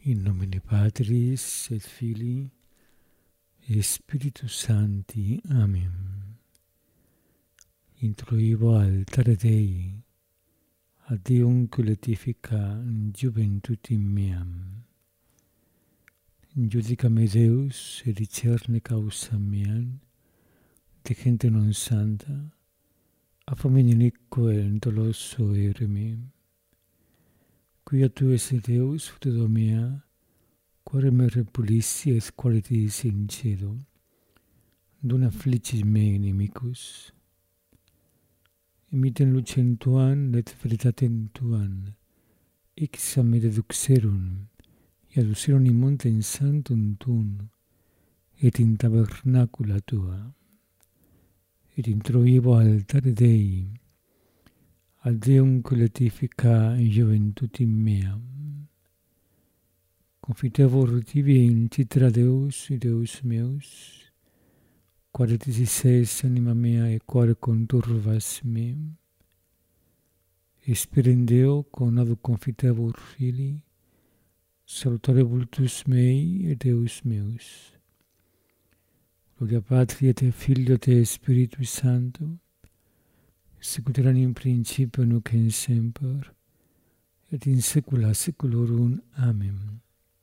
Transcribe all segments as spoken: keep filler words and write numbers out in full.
In nomine Patris et Filii et Spiritus Sancti. Amen. Introibo altare Dei, ad Deum coletifica juventutim meam. Judica me Deus, et discerne causam meam, de gente non santa, a famine iniquo et doloso ere me. Quia tu esse Deus, fruto mea, quare me repulissi et qualitis in cielo, dun afflicis me inimicus. Imiten lucem tuam et veritatem tuam, ixam me deduxerum, et aducerum in montem sanctum tuum, et in tabernacula tua, et introibo altare Dei, ad Deum coletifica juventutim meam. Confitevor tibi in citra Deus, Deus meus, quare tisis es anima mea e quare conturvas me. Esperem Deo conado confitevor Filii, salutare vultus mei et Deus meus. Gloria Patri et Filio et Spiritus Sancto, sicut erat in principio nunc et semper, et in saecula saeculorum. Amen.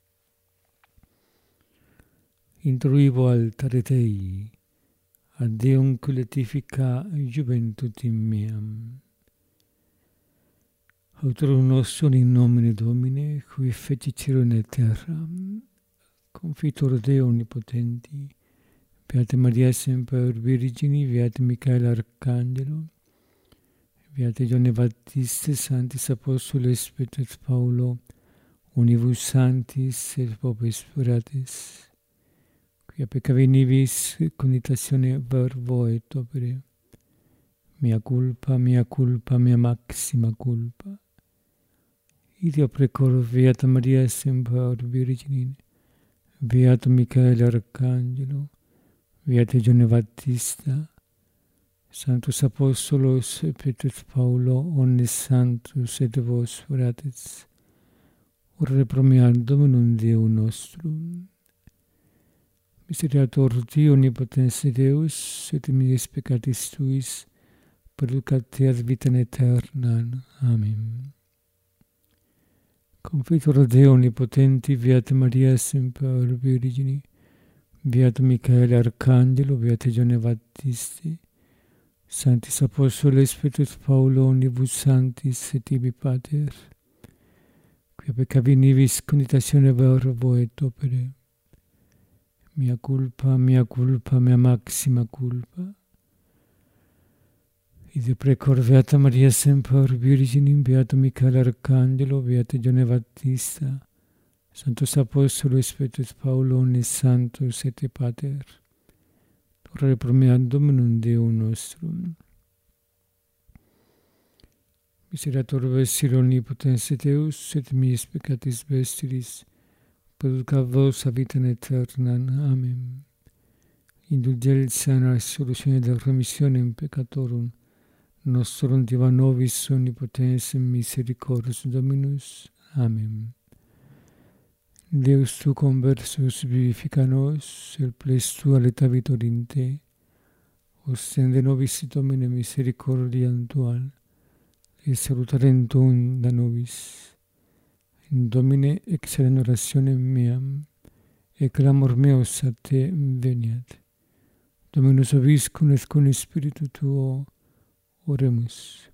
Introibo altare Dei, ad Deum coletifica juventutim meam. Autorum nostrum in nomine Domini, qui feci cielo et terra, confitor Deo omnipotenti, Beata Maria semper Virgini, Beata Michael Arcangelo, Beata Ioanne Baptiste, Sanctis Apostoles Petro et Paulo, unibus sanctis et popes speratis, quia peccavi nibis conitatione verbo et opere, mea culpa, mea culpa, mea maxima culpa. Ideo precor Beata Maria semper Virgine, Beato Michael Arcangelo, Beata Ioanne Baptista, Sanctus Apostolos Petro et Paulo, omnes sanctus et vos fratres, ora pro mea Dominum Deum nostrum. Misericordiator Deo omnipotens Deus, et minis peccatis tuis, perducat te ad vitam aeternam. Amen. Confitor Deo omnipotenti, Beata Maria semper Virgini, Beato Michael Arcangelo, Beata Ioanne Baptiste, Sanctis Apostoles Petro et Paulo, omnibus sanctis et tibi Pater, quia peccavi nibis conitatione verbo et opere, mea culpa, mea culpa, mea maxima culpa. Ideo precor Beata Maria semper Virginim, Beato Michael Arcangelo, Beata Ioanne Baptista, Sanctus Apostolos Petro et Paulo, omnes sanctus et Pater, ora pro mea Dominum Deum nostrum. Misericordiator vestir omnipotens Deus, et minis peccatis vestiris, perducat vos a vitam aeternam. Amen. Indulgentia et solutione de remissionem peccatorum nostrum diva nobis omnipotens misericors Dominus. Amen. Deus tu conversus vivifica nos, el ples tua leta vitorin te, ostende nobis Domine misericordiam tuam, et salutarem tuum da nobis. In Domine excellent orationem meam, et clamor meus a te veniat. Dominus vobiscum et cum spiritu tuo, oremus.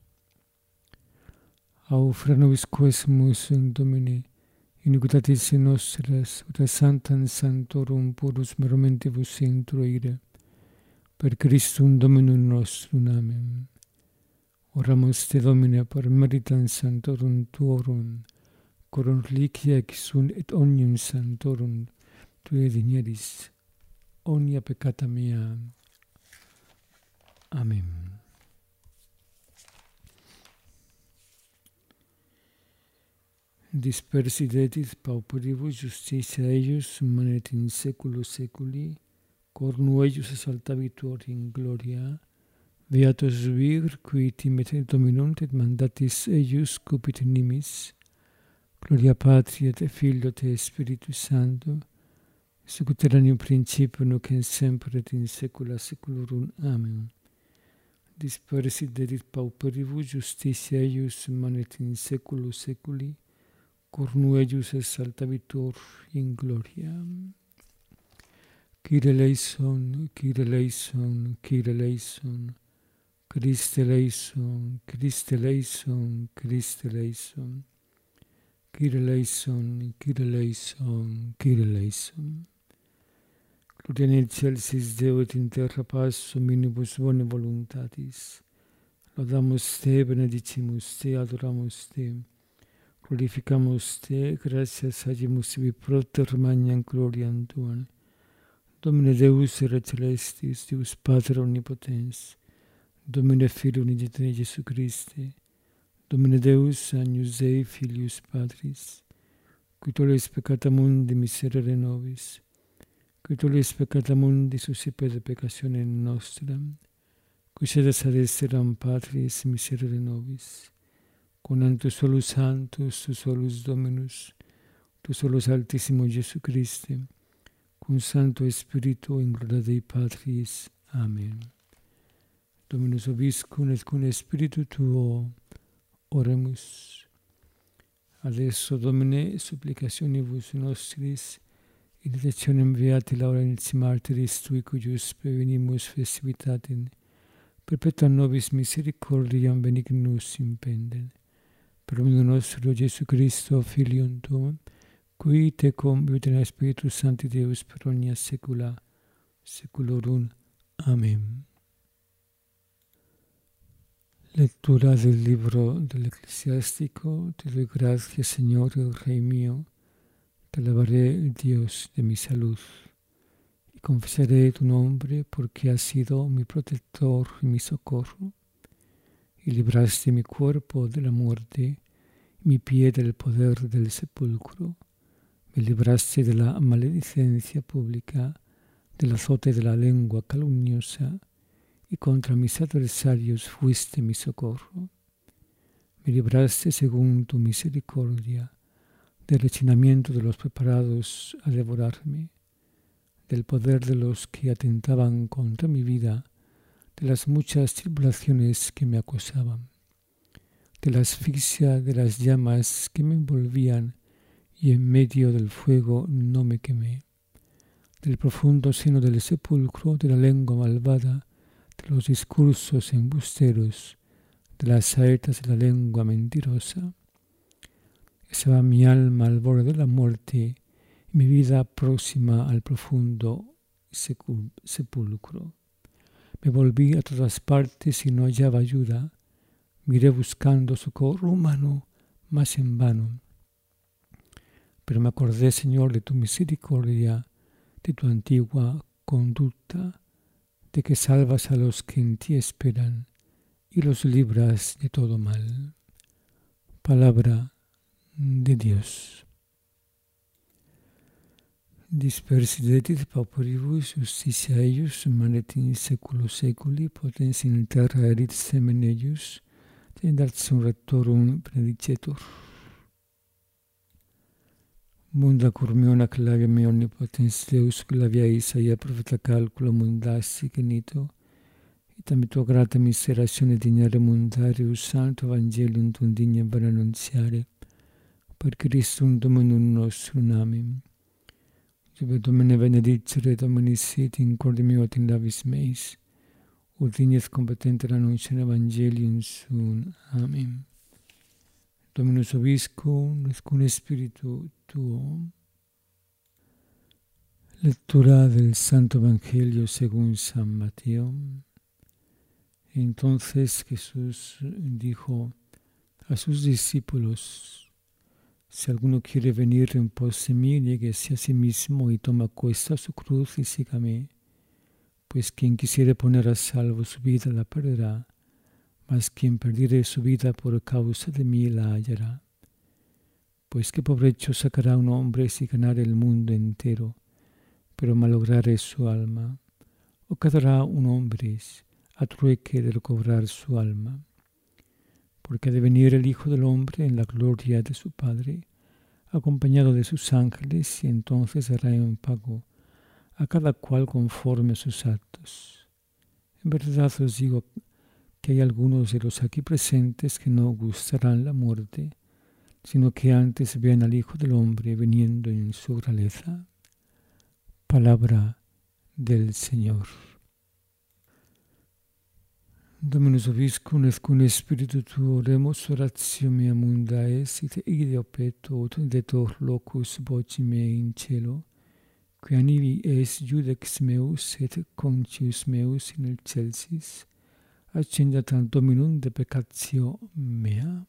Aufra nobis quesumus in Domine, iniquitatis nostras, ut sanctam sanctorum purus merumentibus introire, per Christum Dominum nostrum. Amen. Oramus te Domine per meritam sanctorum tuorum, corum reliquia exunt et omnium sanctorum tuae digneris, omnia peccata mea. Amen. Dispersidetis pauperibus justitia eius, manet in saeculo saeculi, cornu eius exaltabitur in gloria, beatus vir, qui timet Dominum et mandatis eius cupit nimis, Gloria Patri et Filio et Spiritus Sancto, sic ut erat in principio nunc et semper et in saecula saeculorum. Amen. Dispersit dedit pauperibus justitia eius manet in saeculo saeculi, cornu eius exaltabitur in gloria. Kyrie eleison, Kyrie eleison, Kyrie eleison, Christe eleison, Christe eleison, Christe eleison, Kyrie eleison, Kyrie eleison, Kyrie eleison. Gloria in excelsis Deo et in terra pax hominibus bone voluntatis. Laudamus te, benedicimus te, adoramus te, glorificamus te, gratias agimus ibi proter magnam gloriam tuam. Domine Deus ere celestis, Deus Pater omnipotens, Domine Filio unigenitus Iesu Christe, Domine Deus agnus Dei Filius Patris, qui tollis peccata mundi miserere nobis, qui tollis peccata mundi suscipere peccatione nostra, qui sedes ad exteram Patris miserere nobis, conant tu solus Sanctus, tu solus Dominus, tu solus Altissimo Iesu Christe, cum Sancto Spiritu in gloria Dei Patris. Amen. Dominus vobiscum et cum Spiritu tuo. Oremus. Adesso, Domine, supplicationibus nostris, in intercessionem beati Laurentius martyris tui, cuius prevenimus festivitatem, perpetuam nobis misericordiam benignus impendent. Per omnium nostro Gesù Christo, Filium tuum, qui tecum vivit Spiritus Sancti Deus per omnia saecula saeculorum. Amen. Lectura del libro del Eclesiástico. Te doy gracias, Señor, el Rey mío. Te alabaré, Dios de mi salud, y confesaré tu nombre porque has sido mi protector y mi socorro, y libraste mi cuerpo de la muerte y mi pie del poder del sepulcro. Me libraste de la maledicencia pública, del azote de la lengua calumniosa, y contra mis adversarios fuiste mi socorro. Me libraste según tu misericordia del rechinamiento de los preparados a devorarme, del poder de los que atentaban contra mi vida, de las muchas tribulaciones que me acosaban, de la asfixia de las llamas que me envolvían y en medio del fuego no me quemé, del profundo seno del sepulcro, de la lengua malvada, de los discursos embusteros, de las saetas de la lengua mentirosa. Estaba mi alma al borde de la muerte y mi vida próxima al profundo sepulcro. Me volví a todas partes y no hallaba ayuda. Miré buscando socorro humano, mas en vano. Pero me acordé, Señor, de tu misericordia, de tu antigua conducta, de que salvas a los que en ti esperan y los libras de todo mal. Palabra de Dios. Dispersit dedit pauperibus justitia eius manet in saeculo saeculi, potens in terra erit semen eius, tendarsum rectorum benedicetur. Munda curmiona clave me omnipotens Deus, clavia Isaia profeta calculo mundassi genito, itam tua grata miserazione dignare mundarius santo evangelium tum dignem per annunziare, per Christum Dominum nostrum. Amen. Sive Domine benedicere, Domini sit in corde meo et in labis meis, ut dignes competenter annunciare evangelium suum. Amen. Dominus vobiscum, et cum Spiritu tuo. Lectura del Santo Evangelio según San Mateo. Entonces Jesús dijo a sus discípulos: si alguno quiere venir en pos de mí, niéguese a sí mismo y toma cuesta su cruz y sígame. Pues quien quisiere poner a salvo su vida la perderá, mas quien perdiere su vida por causa de mí la hallará. Pues qué provecho sacará un hombre si ganare el mundo entero, pero malograre su alma, o quedará un hombre a trueque de recobrar su alma. Porque ha de venir el Hijo del Hombre en la gloria de su Padre, acompañado de sus ángeles, y entonces dará en pago a cada cual conforme a sus actos. En verdad os digo que hay algunos de los aquí presentes que no gustarán la muerte, sino que antes vean al Hijo del Hombre viniendo en su grandeza. Palabra del Señor. Dominus vobiscum et cum spiritu tuo oremus, oratio mea munda est, ite ide opeto ut detor locus voci mei in cielo, qui anivi est judex meus et concius meus in excelsis, accendatam Dominum de peccatio mea.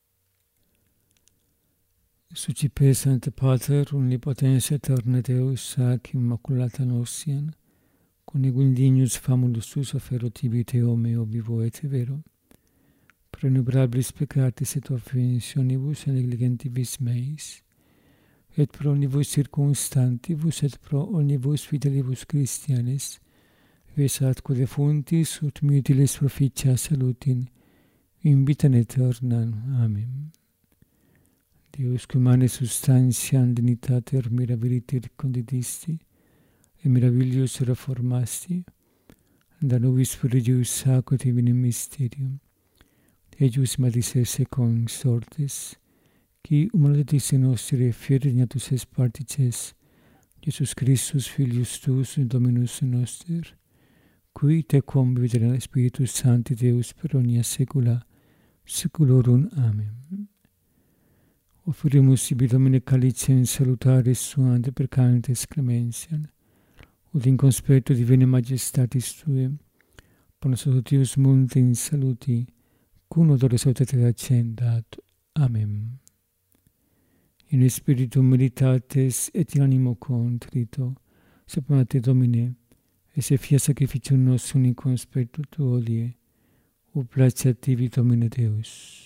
Sucipe Sancte Pater, omnipotens aeterne Deus, ac immaculata noxian, conegum dignus famulus tus offero tibi Deo meo vivo et vero, pro innumerabilis peccatis et offensionibus et negligentibus meis, et pro omnibus circumstantibus et pro omnibus fidelibus Christianis, ves atque defuntis ut mutilis proficia salutin, in vitam aeternam. Amen. Deus cum humane substantiam dignitater mirabiliter condidisti, et mirabilius reformasti, da nobis spiritus sacro divinum mysterium, eius madis esse consortes, qui humanitatis nostri fieri dignatus est partices, Jesus Christus filius tuus Dominus noster, qui te convivit in Spiritus Sancti Deus per omnia saecula saeculorum. Amen. Offerimus ibi Domine calicem salutaris suante per cantes clementiam, ut in conspetto divine majestatis Tue, ponos totius mundi in saluti, cum odore salutate accendat. Amen. In spiritu meditates et in animo contrito, sapemate Domine, et se fia sacrificium nostrum in conspetto Tuo odie, ut placeat tibi Domine Deus.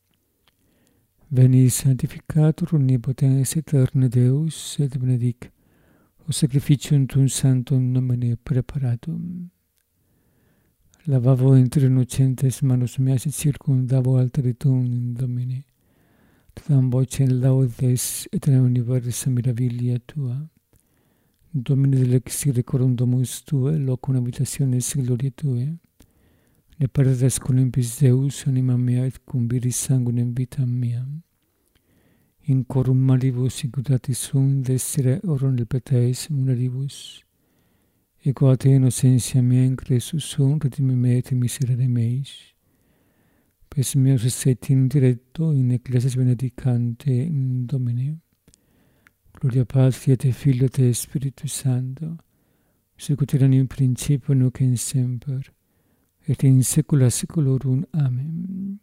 Veni sanctificatur omnipotens aeterne Deus, et benedic o sacrificium Tuum sanctum nomine preparatum. Lavavo inter innocentes manus meas et circumdavo altare Tuum in Domine. Tadam vocem laudes et in universa mirabilia Tua. Domine delexire corum domus Tuae, locum habitationis gloriae Tuae. Ne perdas columbis Deus, anima mea, et cum viris sanguinem vitam meam. In corum malibus incutatis sum, desire orum del peteis munaribus. Ego a te innocentia mea in Christus sum, redime me et miserere meis. Pes meus esset in diretto, in ecclesias benedicante in Domine. Gloria Patri et Filio et Spiritus Sancto, sicut erat in principio nunc et semper, et in saecula saeculorum. Amen.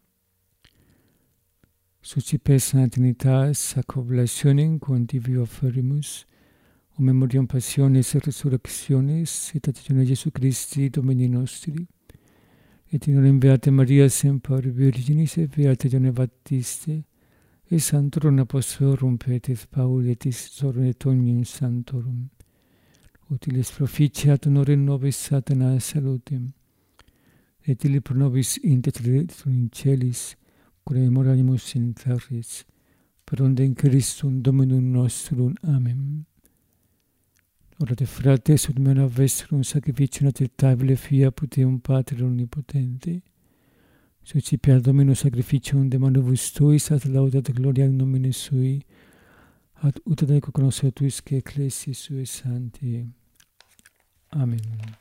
Sucipe Sancta Trinitas, ac oblationem contivi offerimus, o memoriam passionis et resurrectionis, et attitione Jesu Christi, Domini nostri, et in olim Beate Maria semper Virginis et Beate Ioanne Baptiste, et Sanctorum Apostolorum Petris Paulitis Sorum et omnium Sanctorum, utilis proficiat honorem nobis Satana salutem, et illi pro nobis intercedit in celis, cura memoriamus in terris, per onde in Christum Dominum nostrum. Amen. Orate frates, ut mena vestrum sacrificium acceptabile fiaput Deum Pater omnipotente, sucipia Dominus sacrificium de manibus Tuis, ad laudat gloria in nomine Sui, ad ut ad eco conoscetuisque ecclesiae Suae Sanctae. Amen.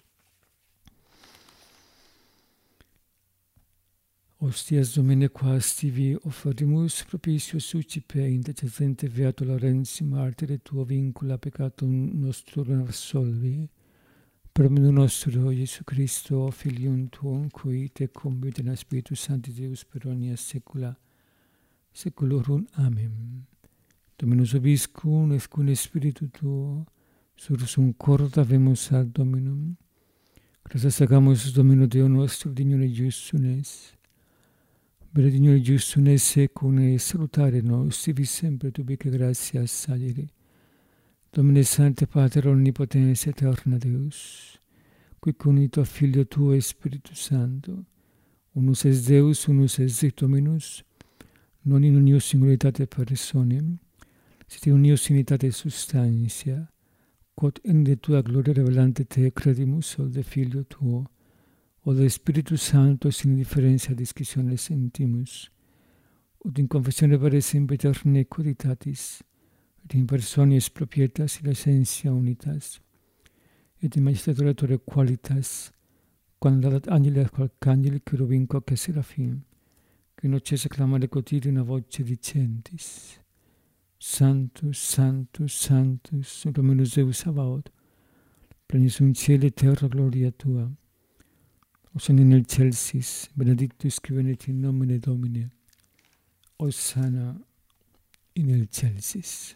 Hostias Domine quas tibi offerimus, propitio sucipe intercedente Beato Laurentium martire Tuo vincula peccatum nostrum absolvi, per menu nostro Iesu Christo, Filium Tuum, qui te convivit in Spiritus Sancti Deus per omnia saecula saeculorum. Amen. Dominus vobiscum et cum Spiritu Tuo, sursum corda vemus ad Dominum. Gratias agamus Domino Deo nostro, dignum et justum es. Benedignum et justum es secum et salutare nos, tibi sempre tubique gratias salire. Domine Sancte Pater omnipotens aeterna Deus, qui unito a Filio Tuo e Spiritus Sancto, unus es Deus, unus es Dominus, non in unio singularitate personae, Siete unios in unitate substantia, quod in de tua gloria revelante te credimus od de Filio tuo, od de Spiritus Sancto sin differentia discissione sentimus, ut in confessione vere semper nequiditatis, et in personis propietas in essentia unitas, et in magistraturatore qualitas, quam laudat angeli ad arcangeli, cherubim quoque serafim, que non cessa clamare quotidiana una voce dicentis, Sanctus, Sanctus, Sanctus, Dominus Deus Sabaoth, pleni sunt cieli et terra gloria tua. Hosanna in excelsis, benedictus qui venit in nomine Domini. Hosanna in excelsis.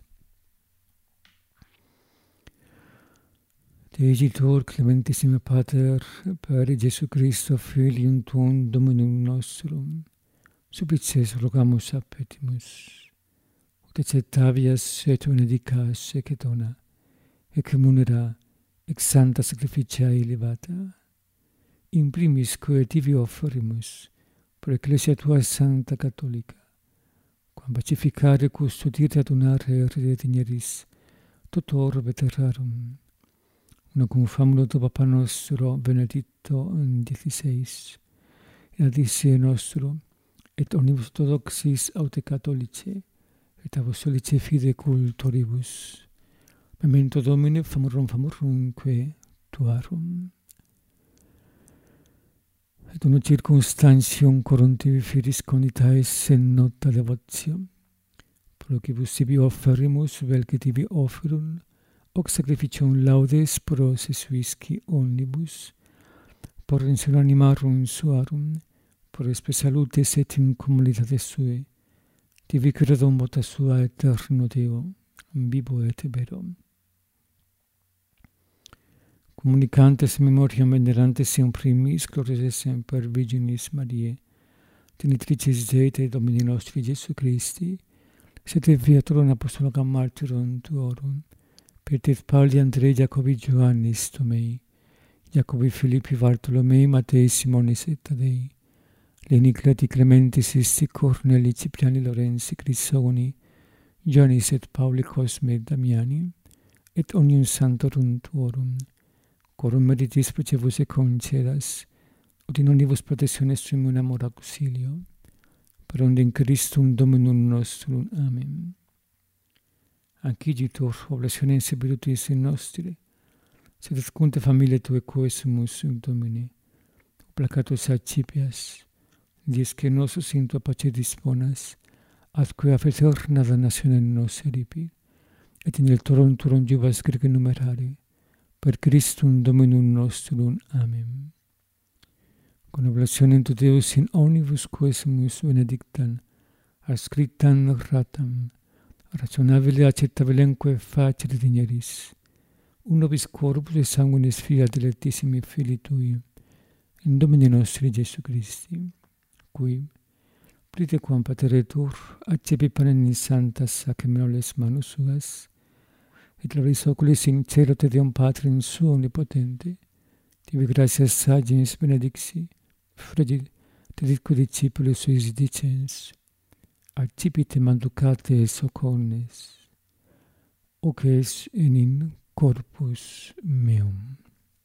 Deigitur clementissime Pater, per Iesu Christo, Filium Tuum, Dominum nostrum, supplices rogamus a petimus. Ut accettavias et benedicas ec dona, ec munera, ex santa sacrificia elevata, in primis quae tibi offerimus, per Ecclesia tua Santa Catholica, quam pacificare, custodire, adunare, redetineris, totor veterarum, una cum famulo do Papa nostro Benedicto diciseis, in adisse nostro, et omnibus orthodoxis aute Catholice, et apostolice fide cultoribus. Memento Domini famorum famorumque tuarum. Et uno circumstantium corruntivi firis conditaes in nota devotio, procibus tibi offerimus, vel que tibi offerum, hoc sacrificium laudes pro se suisci omnibus, por rensione animarum suarum, por espe salutes et in comunitates sue, tibi credum vota sua eterno Deo, vivo et vero. Comunicantes memoriam venerantes in primis, glorias semper Virginis Mariae, tenitrices Dei et Domini nostri Iesu Christi, sete viatorum apostolocam martyrum tuorum, Peter, Pauli, Andrei, Jacobi, Ioannis, Tomei, Jacobi, Filippi, Bartolomei, Matei, Simonis et Tadei, Lenicleti, Clementis, Sisti, Corneli, Cipriani, Lorenzi, Crisoni, Ioannis et Pauli, Cosme, Damiani, et omnium santorum tuorum, quorum meritis procevus et concedas, ut in omnibus protectiones tuum amor auxilio, per onde in Christum Dominum nostrum. Amen. Anciditur oblatione in spiritus in nostri, sed escunte familiae Tue quesumus in Domine, placatus accipias, dies que nosus in Tua pace disponas, atque afeterna damnatione nos eripi, et in el torum turum jubas grege numerare, per Christum Dominum nostrum. Amen. Con oblationem tu Deus in omnibus quesumus benedictam, ascriptam ratam, rationabile accettabilemque facere digneris, un nobis corpus et sanguinis Filii dilectissimi Filii Tui, in Domini nostri Iesu Christi, qui, plite quam pateretur, accepi panem in sanctas sacramenoles manus suas, et labris oculis in cielo te Deum Patrim suo omnipotente, tibi gratias sagens benedixi, fregit te ditque discipulis suis dicens, accipite manducate et socornes, hoc es in corpus meum.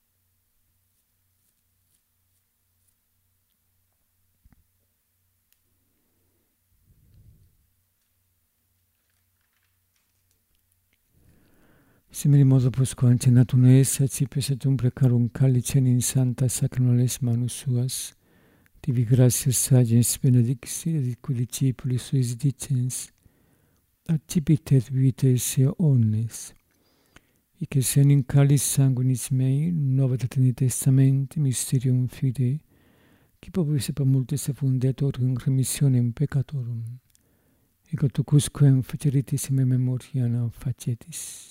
Simili modo posquam cenatum es, accipes et umbra carum calicem in sanctas sacramenoles manus suas, tibi gratias sagens benedixi, et ditque discipulis suis dicens, accipit et vites eo omnes, hic esse in calis sanguinis mei, nova Trinitatis testamenti, mysterium fidei, qui popis et multis effundetur in remissionem peccatorum, hic autucusquem faceritis in me memoriam facetis.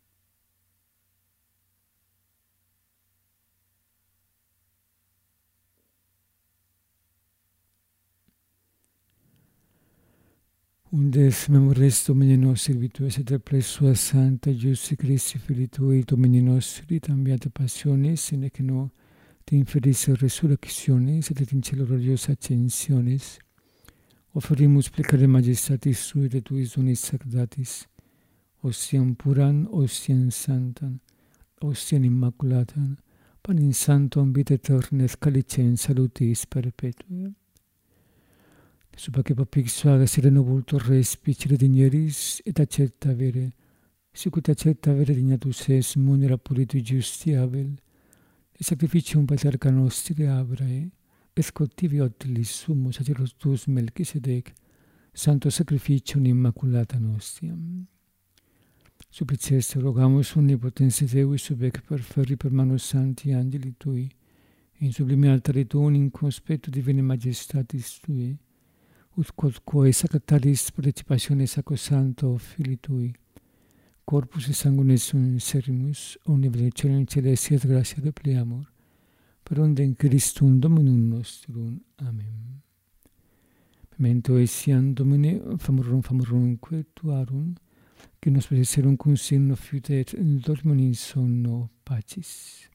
Undes memores Domini nostri virtues et per sua Santa Iesu Christi Filii Tui, Domini nostri, tambiate passiones, in ec no te inferis resurrectionis, et in cielo gloriosa ascensionis, offerimus plecare majestatis Sui et Tuis donis sacratatis, ostiam puran, ostiam santam, ostiam immaculatam, panem sanctum vita aeterna et calicem salutis perpetua. Suba que papix suaga sereno vultus respicere digneris et accepta vere, sicut accepta vere dignatus es munera puritu justiavel, et sacrificium patriarca nostri Abrae, et scotivi otilis summus sacerdotus Melchisedec, santo sacrificium immaculata nostiam. Suppliceste rogamus omnipotensi Deus subec perferi per manus santi angeli Tui, in sublime altari Tuum in conspectu divine majestatis Tui, ut quod quae sacratalis participatione sacrosancto Filii Tui, corpus et sanguine sum servimus, omni benedictionem celesti et gratia depliamur, per onde in Christum Dominum nostrum. Amen. Memento essiam Domine, famorum famorum tuarum, que nos predecerum cum signo fiute et dormim in sonno pacis.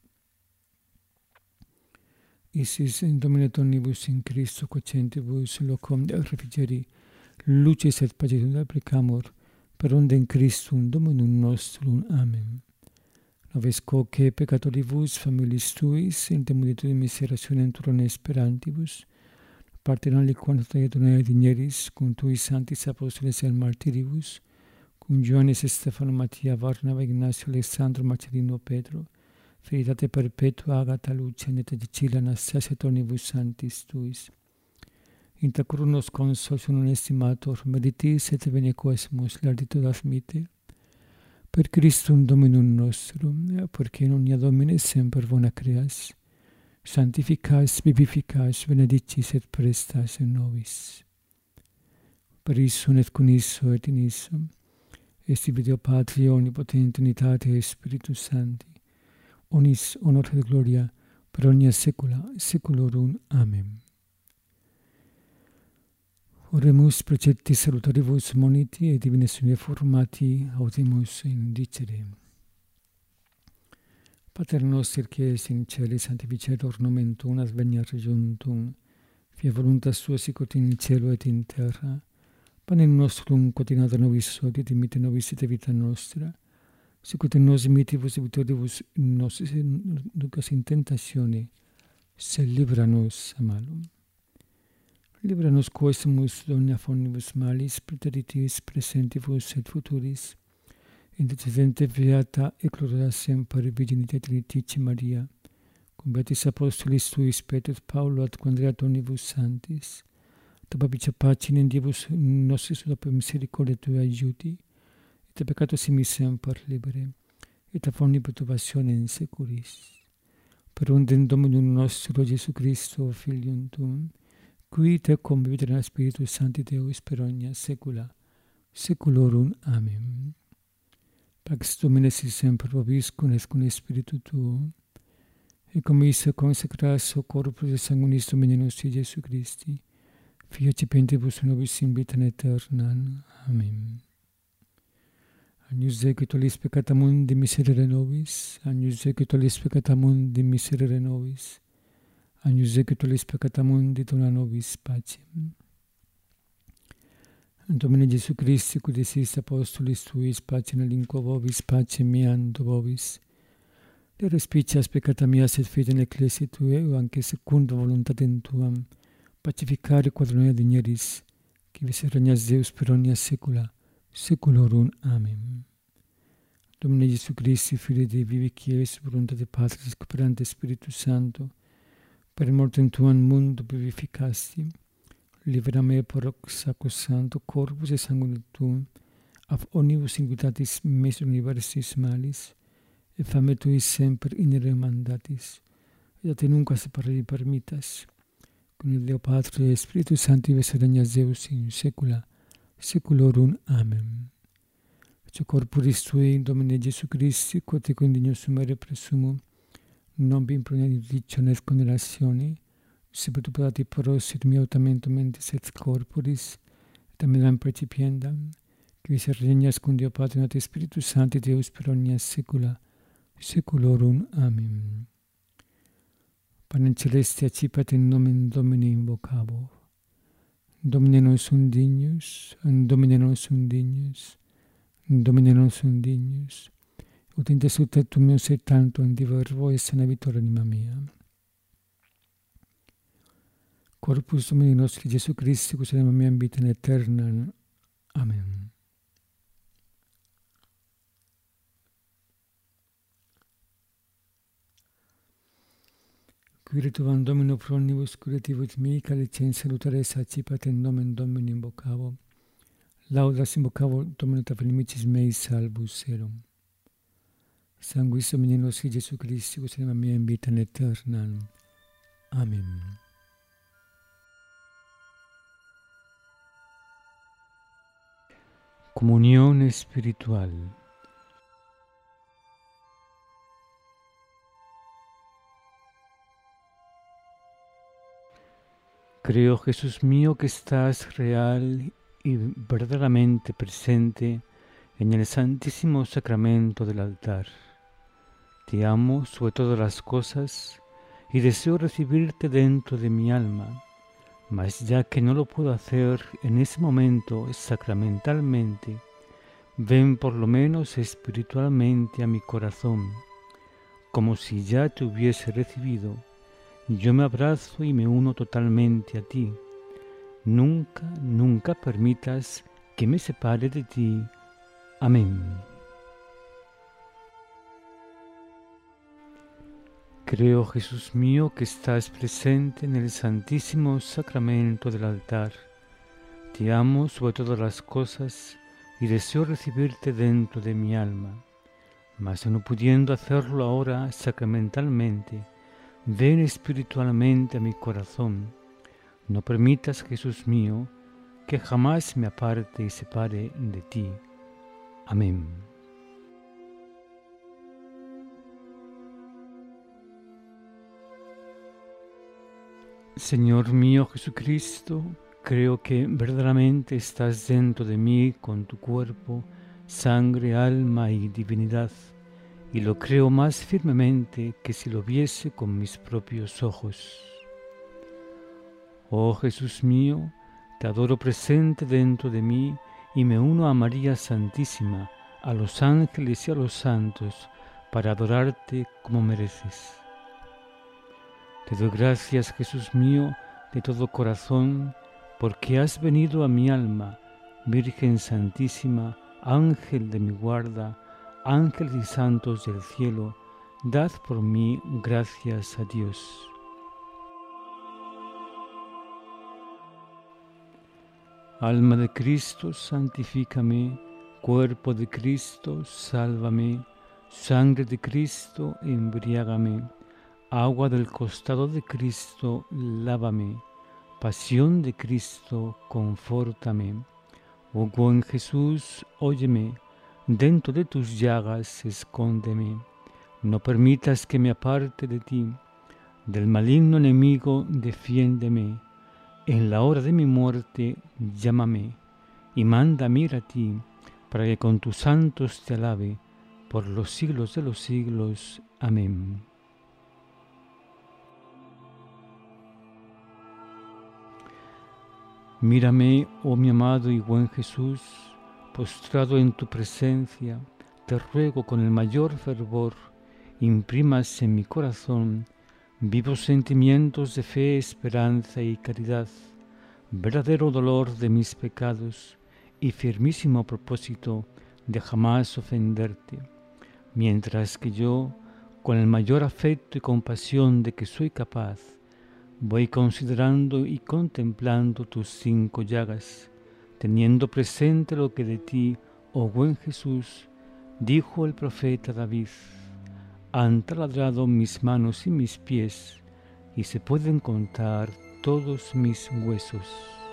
Isis in Domine Domnibus in Christo quocentibus locum refrigeri, lucis et pacitum applicamur, per onde in Christum Dominum nostrum. Amen. Noves quoque peccatoribus familis Tuis, in te multitudine miserationem turone esperantibus, parte non liquam traietone digneris, cum Tuis sanctis apostoles et martiribus, cum Ioannes, Stefano, Mattia, Varnava, Ignacio, Alessandro, Marcellino, Pedro, Fidelitate perpetua, Agata, Lucia, Neta, Cecilia, Anastasia, Tonibus Sanctis Tuis. Inter crunos consos un estimator, meditis et bene quaesimus larditur admite, per Christum Dominum nostrum, porque in omnia Domine semper bona creas, sanctificas, vivificas, benedicis et prestas in nobis. Per issum et con isso et in issum, esti Deo Patria omnipotente unitate Spiritus Sancti, onis honor et gloria per omnia saecula saeculorum. Amen. Oremus precepti salutaribus moniti et divine sune formati audimus indicere. Pater noster qui es in caeli, sanctificetur nomen tuum, adveniat regnum tuum, fiat voluntas tua sicut in cielo et in terra. Panem nostrum quotidianum nobis hodie, et dimitte nobis et vita nostra, sicut nos dimittivus debitoribus nostris, et ducas in tentatione, sed libera nos a malum. Libera nos quaesimus omnia omnibus malis, praeteritis presentibus et futuris, intercedente beata et gloriosa semper Virginitate Trinitatio Maria, cum beatis apostolis Tuis Petro et Paulo ad quandrea omnibus sanctis, te papice pacine in Diebus nostris ut per misericordia Tua aiuti, et te peccato simi semper libere, et a omni perturbatione in securis. Per onde in Dominum nostro Gesù Christo, Filium Tuum, qui te convivit in Spiritus Sancti Deus per omnia saecula saeculorum. Amen. Pax Domini sit semper vobiscum et cum Spiritu Tuo, et commissa consecratio corpus et sanguinis Domini nostri Gesù Christi, Fiat acipentibus nobis in vitam aeternam. Amen. Agnus Dei qui tollis peccata mundi, miserere nobis. Agnus Dei qui tollis peccata mundi, miserere nobis. Agnus Dei qui tollis peccata mundi, dona nobis pacem. Domine Gesù Christi, qui desis apostolis Tuis, pacem aliquo vobis, pacem meam do vobis. Le respicias peccata mea sed fide in ecclesiae Tuae, anche secundum voluntatem Tuam, pacificare quadronia digneris, qui vis regnas Deus per omnia saecula saeculorum. Amen. Domine Gesù Christi, Filii Dei vivi, qui es voluntate Patris, cooperante Spiritus Sancto, per mortem Tuam mundo vivificasti, libera me per hoc sacrosancto corpus et sanguine Tuum, ab omnibus iniquitatis meis universis malis, et fame Tui semper inere mandatis, et a te nunca separare permittas, con il Deo Patria e Spiritus Sancti vis regnas Deus in saecula saeculorum. Amen. Ecce corporis Tui, Domine Gesù Christi, quod te condigno sumere presumum, non vi improniat judicio et condennatione, sed perturbati pros et miautamentum mentis et corporis, et amidam percipiendam, qui vis regnas cum Deo Patria et Spiritus Sancti Deus per omnia saecula saeculorum. Amen. Panem celeste accipat in nomen Domini invocabo. Domine non sum dignus, Domine non sum dignus, Domine non son dignos, ut in te subtectum meus et tanto in diverbo et sanavitor anima mea. Corpus Domini nostri Gesù Christi, cus anima mea in vita aeterna. Amen. Quiritum Domino pro omnibus curativus mihi, calicem salutare sacipat in nomen Domini invocavo. Laudas invocavo Domino ta inimicis mei salvus erum. Sanguis Domini nostri Gesù Christi, cus anima mea in vita aeterna. Amen. Comunión espiritual. Creo, Jesús mío, que estás real y verdaderamente presente en el santísimo sacramento del altar. Te amo sobre todas las cosas y deseo recibirte dentro de mi alma. Mas ya que no lo puedo hacer en ese momento sacramentalmente, ven por lo menos espiritualmente a mi corazón, como si ya te hubiese recibido. Yo me abrazo y me uno totalmente a ti. Nunca, nunca permitas que me separe de ti. Amén. Creo, Jesús mío, que estás presente en el santísimo sacramento del altar. Te amo sobre todas las cosas y deseo recibirte dentro de mi alma. Mas no pudiendo hacerlo ahora sacramentalmente, ven espiritualmente a mi corazón. No permitas, Jesús mío, que jamás me aparte y separe de ti. Amén. Señor mío Jesucristo, creo que verdaderamente estás dentro de mí con tu cuerpo, sangre, alma y divinidad, y lo creo más firmemente que si lo viese con mis propios ojos. Oh Jesús mío, te adoro presente dentro de mí y me uno a María Santísima, a los ángeles y a los santos, para adorarte como mereces. Te doy gracias, Jesús mío, de todo corazón, porque has venido a mi alma, Virgen Santísima, Ángel de mi guarda, ángeles y santos del cielo, dad por mí gracias a Dios. Alma de Cristo, santifícame, cuerpo de Cristo, sálvame, sangre de Cristo, embriágame. Agua del costado de Cristo, lávame. Pasión de Cristo, confórtame. Oh buen Jesús, óyeme. Dentro de tus llagas, escóndeme. No permitas que me aparte de ti. Del maligno enemigo, defiéndeme. En la hora de mi muerte, llámame. Y mándame ir a ti, para que con tus santos te alabe, por los siglos de los siglos. Amén. Mírame, oh mi amado y buen Jesús, postrado en tu presencia, te ruego con el mayor fervor, imprimas en mi corazón vivos sentimientos de fe, esperanza y caridad, verdadero dolor de mis pecados y firmísimo propósito de jamás ofenderte, mientras que yo, con el mayor afecto y compasión de que soy capaz, voy considerando y contemplando tus cinco llagas, teniendo presente lo que de ti, oh buen Jesús, dijo el profeta David: han taladrado mis manos y mis pies, y se pueden contar todos mis huesos.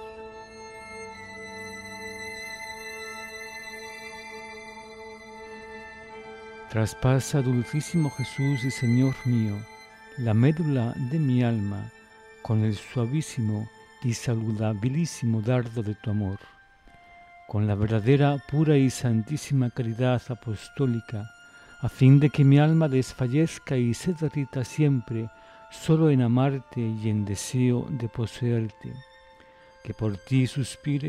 Traspasa, dulcísimo Jesús y Señor mío, la médula de mi alma, con el suavísimo y saludabilísimo dardo de tu amor, con la verdadera, pura y santísima caridad apostólica, a fin de que mi alma desfallezca y se derrita siempre solo en amarte y en deseo de poseerte, que por ti suspire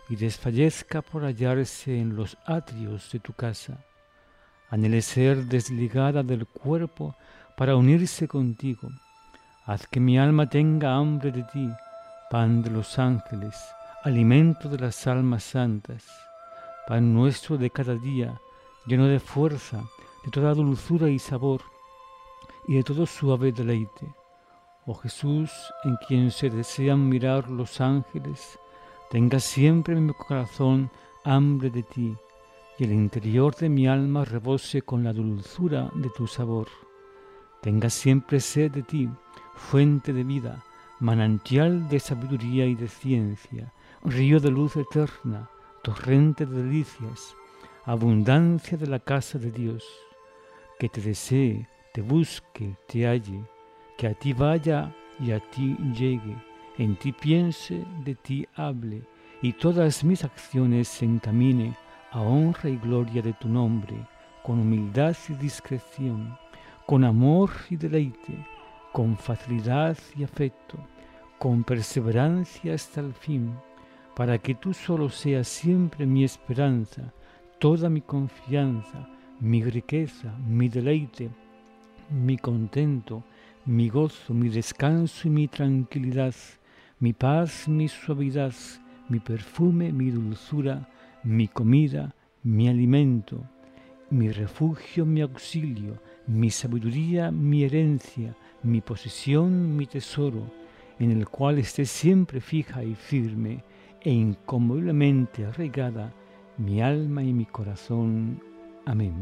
y desfallezca por hallarse en los atrios de tu casa. Anhele ser desligada del cuerpo para unirse contigo. Haz que mi alma tenga hambre de ti, pan de los ángeles, alimento de las almas santas, pan nuestro de cada día, lleno de fuerza, de toda dulzura y sabor, y de todo suave deleite. Oh Jesús, en quien se desean mirar los ángeles, tenga siempre en mi corazón hambre de ti, y el interior de mi alma rebose con la dulzura de tu sabor. Tenga siempre sed de ti, fuente de vida, manantial de sabiduría y de ciencia, río de luz eterna, torrente de delicias, abundancia de la casa de Dios. Que te desee, te busque, te halle, que a ti vaya y a ti llegue, en ti piense, de ti hable, y todas mis acciones se encamine a honra y gloria de tu nombre, con humildad y discreción, con amor y deleite, con facilidad y afecto, con perseverancia hasta el fin, para que tú solo seas siempre mi esperanza, toda mi confianza, mi riqueza, mi deleite, mi contento, mi gozo, mi descanso y mi tranquilidad, mi paz, mi suavidad, mi perfume, mi dulzura, mi comida, mi alimento, mi refugio, mi auxilio, mi sabiduría, mi herencia, mi posesión, mi tesoro, en el cual esté siempre fija y firme e inconmoviblemente arraigada mi alma y mi corazón. Amén.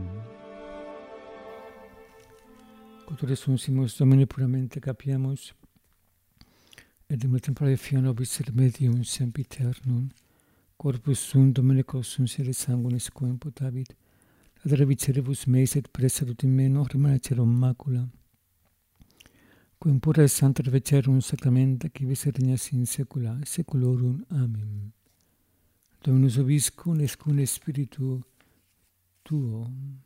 Cultura sunsimus Domine puramente capiamus, et in tempore fiano vis remedium sempiternum, corpus sum Domine quos uncere sanguinis quo imputavit, ad reviceribus meis et prestadunt in meno remanecerum macula, quo in pura et santa revecerum sacramenta quivis regnas in saecula saeculorum. Amen. Dominus vobiscum et cum spiritu tuo.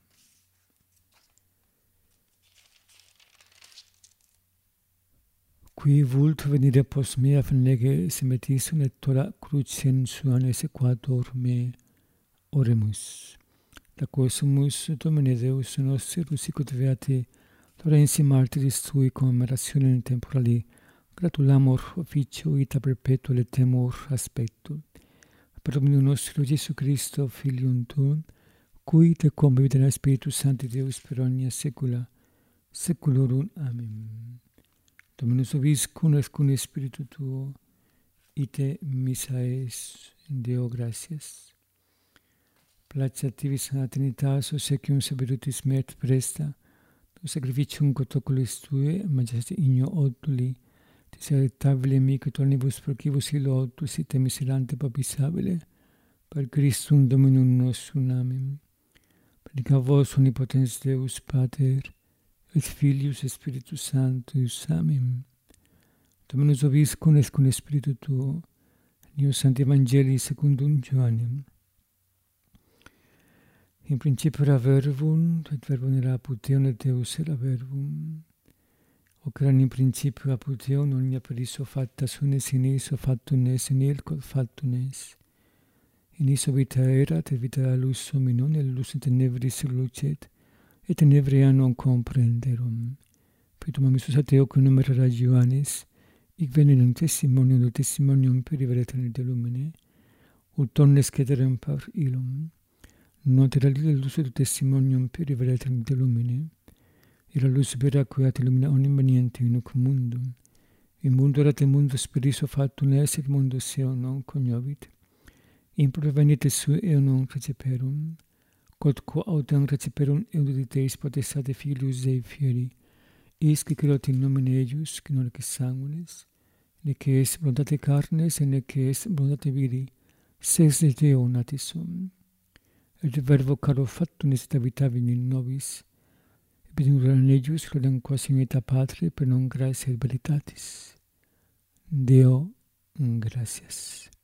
Qui vult venire post mea fenege semetisum et tora crucem suam exequator me. Oremus. Laquosumus Domine Deus nostri sicut beati Lorenzi martyris tui commemoratione temporali gratulamur officio ita perpetua letemur aspectu. Per Dominum nostro Gesù Christo Filium tuum, cui te convivit in Spiritus Sancti Deus per omnia saecula saeculorum. Amen. Dominus vobiscum et cum spiritu tuo, ite missa es Deo gratias. Placetivis a Trinitas obsequium sapirutis me et presta, tu sacrificium cotoculis tue, majesti igno oduli, tis electabile mihi tornibus procibus illo otus, ite miserante papisabile, per Christum Dominum nostrum. Amen. Benedica vos omnipotens Deus Pater, et Filius et Spiritus Sanctus. Amen. Dominus vobiscum et cum spiritu tuo, in Sancti Evangelii secundum Ioannem. In principio era verbum, et verbum era apud Deum, et Deus era verbum. Hoc erat in principio apud Deum, omnia per issue facta sunt, et in issue factum est, in il quod factum est. In issue vita erat, et vita era lux hominum, et lux in tenebris lucet, et tenebria non comprenderum. Petum amisus a Deo, cum nomen era Ioannes, hic venenum testimonium, do testimonium per veretem de lumine, ut omnes cederem per illum. Not era lila lux et testimonium per veretem de lumine, era lux vera quia illumina omnium veniente in hoc mundum. In mundo erat et mundus per issue factum est, et mundus eo non cognovit. In provenite sui eo non receperum, quod quo autem receperum euditeis potestate Filius Dei fieri, is qui creot in nomine eius, qui non ec sanguinis, nec est voluntate carnes, et nec est voluntate viri, sex de Deo natis sum. Et verbo caro factum est habitavit in nobis, et benedictura in eius, gloriam quas in vita Patre, per non gratias et veritatis. Deo gratias.